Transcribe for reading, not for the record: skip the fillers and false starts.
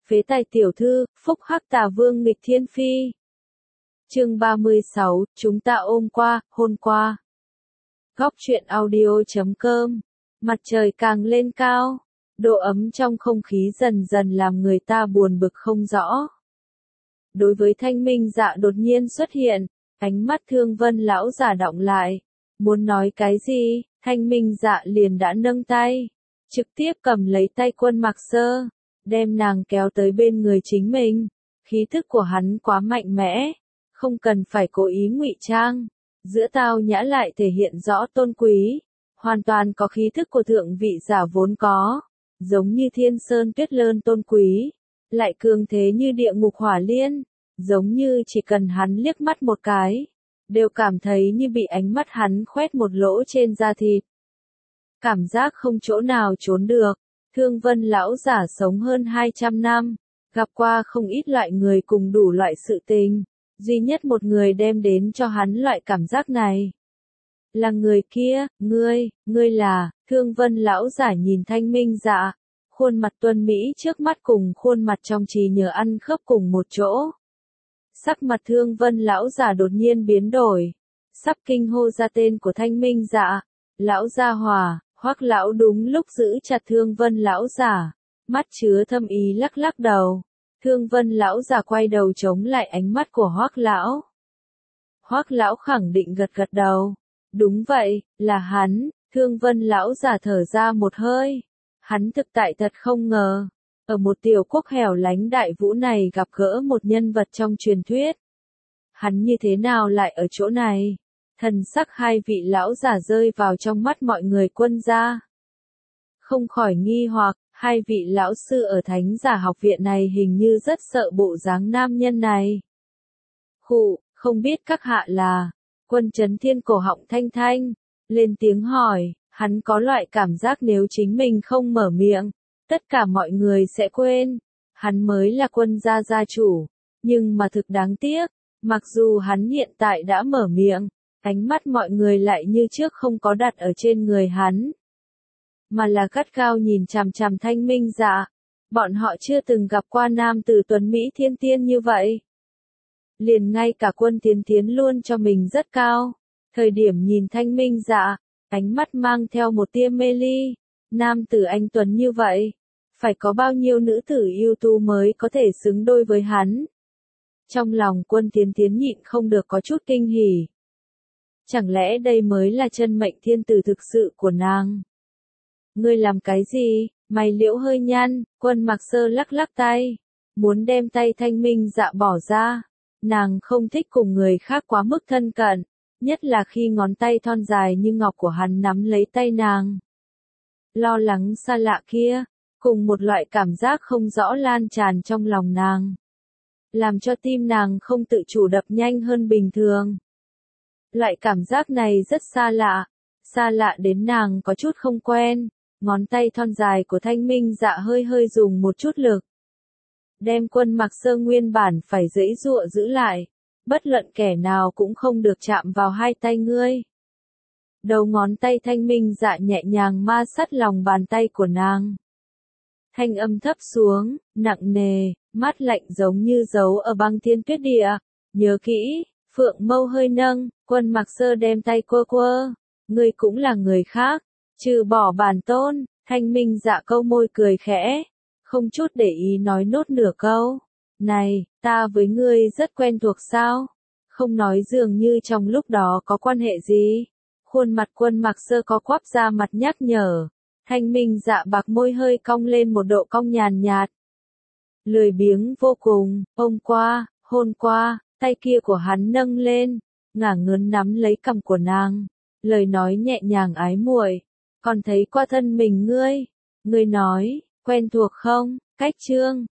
Phế tài tiểu thư, phúc hắc tà vương nghịch thiên phi. Chương 36, chúng ta ôm qua, hôn qua. Góc truyện audio.com. Mặt trời càng lên cao, độ ấm trong không khí dần dần làm người ta buồn bực không rõ. Đối với Thanh Minh Dạ đột nhiên xuất hiện, ánh mắt Thương Vân lão giả đọng lại. Muốn nói cái gì, Thanh Minh Dạ liền đã nâng tay, trực tiếp cầm lấy tay Quân Mặc Sơ, đem nàng kéo tới bên người chính mình. Khí thức của hắn quá mạnh mẽ, không cần phải cố ý ngụy trang, giữa tao nhã lại thể hiện rõ tôn quý, hoàn toàn có khí thức của thượng vị giả vốn có, giống như thiên sơn tuyết lơn tôn quý, lại cường thế như địa ngục hỏa liên, giống như chỉ cần hắn liếc mắt một cái, đều cảm thấy như bị ánh mắt hắn khoét một lỗ trên da thịt. Cảm giác không chỗ nào trốn được. Thương Vân lão giả sống hơn 200 năm, gặp qua không ít loại người cùng đủ loại sự tình, duy nhất một người đem đến cho hắn loại cảm giác này. Là người kia, ngươi là, Thương Vân lão giả nhìn Thanh Minh Dạ, khuôn mặt tuấn mỹ trước mắt cùng khuôn mặt trong trí nhớ ăn khớp cùng một chỗ. Sắc mặt Thương Vân lão giả đột nhiên biến đổi, sắp kinh hô ra tên của Thanh Minh Dạ, lão gia hòa. Hoắc lão đúng lúc giữ chặt Thương Vân lão giả, mắt chứa thâm ý lắc lắc đầu. Thương Vân lão giả quay đầu chống lại ánh mắt của Hoắc lão. Hoắc lão khẳng định gật gật đầu. Đúng vậy, là hắn. Thương Vân lão giả thở ra một hơi. Hắn thực tại thật không ngờ, ở một tiểu quốc hẻo lánh đại vũ này gặp gỡ một nhân vật trong truyền thuyết. Hắn như thế nào lại ở chỗ này? Thần sắc hai vị lão giả rơi vào trong mắt mọi người Quân gia. Không khỏi nghi hoặc, hai vị lão sư ở Thánh Giả học viện này hình như rất sợ bộ dáng nam nhân này. Không biết các hạ là, Quân Chấn Thiên cổ họng thanh thanh, lên tiếng hỏi, hắn có loại cảm giác nếu chính mình không mở miệng, tất cả mọi người sẽ quên, hắn mới là Quân gia gia chủ, nhưng mà thực đáng tiếc, mặc dù hắn hiện tại đã mở miệng, ánh mắt mọi người lại như trước không có đặt ở trên người hắn, mà là gắt gao nhìn chằm chằm Thanh Minh Dạ. Bọn họ chưa từng gặp qua nam tử tuấn mỹ thiên tiên như vậy. Liền ngay cả Quân Tiến Tiến luôn cho mình rất cao. Thời điểm nhìn Thanh Minh Dạ, ánh mắt mang theo một tia mê ly. Nam tử anh tuấn như vậy, phải có bao nhiêu nữ tử yêu tu mới có thể xứng đôi với hắn. Trong lòng Quân Tiến Tiến nhịn không được có chút kinh hỉ. Chẳng lẽ đây mới là chân mệnh thiên tử thực sự của nàng? Ngươi làm cái gì? Mày liễu hơi nhăn, Quân Mặc Sơ lắc lắc tay, muốn đem tay Thanh Minh Dạ bỏ ra. Nàng không thích cùng người khác quá mức thân cận, nhất là khi ngón tay thon dài như ngọc của hắn nắm lấy tay nàng. Lo lắng xa lạ kia, cùng một loại cảm giác không rõ lan tràn trong lòng nàng, làm cho tim nàng không tự chủ đập nhanh hơn bình thường. Loại cảm giác này rất xa lạ đến nàng có chút không quen, ngón tay thon dài của Thanh Minh Dạ hơi dùng một chút lực. Đem Quân Mặc Sơ nguyên bản phải giãy giụa giữ lại, bất luận kẻ nào cũng không được chạm vào hai tay ngươi. Đầu ngón tay Thanh Minh Dạ nhẹ nhàng ma sát lòng bàn tay của nàng. Thanh âm thấp xuống, nặng nề, mát lạnh giống như dấu ở băng thiên tuyết địa. Nhớ kỹ. Phượng mâu hơi nâng, Quân Mặc Sơ đem tay quơ, ngươi cũng là người khác, trừ bỏ bản tôn. Thanh Minh Dạ câu môi cười khẽ, không chút để ý nói nốt nửa câu. Này, ta với ngươi rất quen thuộc sao? Không nói dường như trong lúc đó có quan hệ gì. Khuôn mặt Quân Mặc Sơ có quắp ra mặt nhắc nhở. Thanh Minh Dạ bạc môi hơi cong lên một độ cong nhàn nhạt. Lười biếng vô cùng, ôm qua, hôn qua. Tay kia của hắn nâng lên, ngả ngớn nắm lấy cằm của nàng, lời nói nhẹ nhàng ái muội, còn thấy qua thân mình ngươi nói, quen thuộc không? Cách chương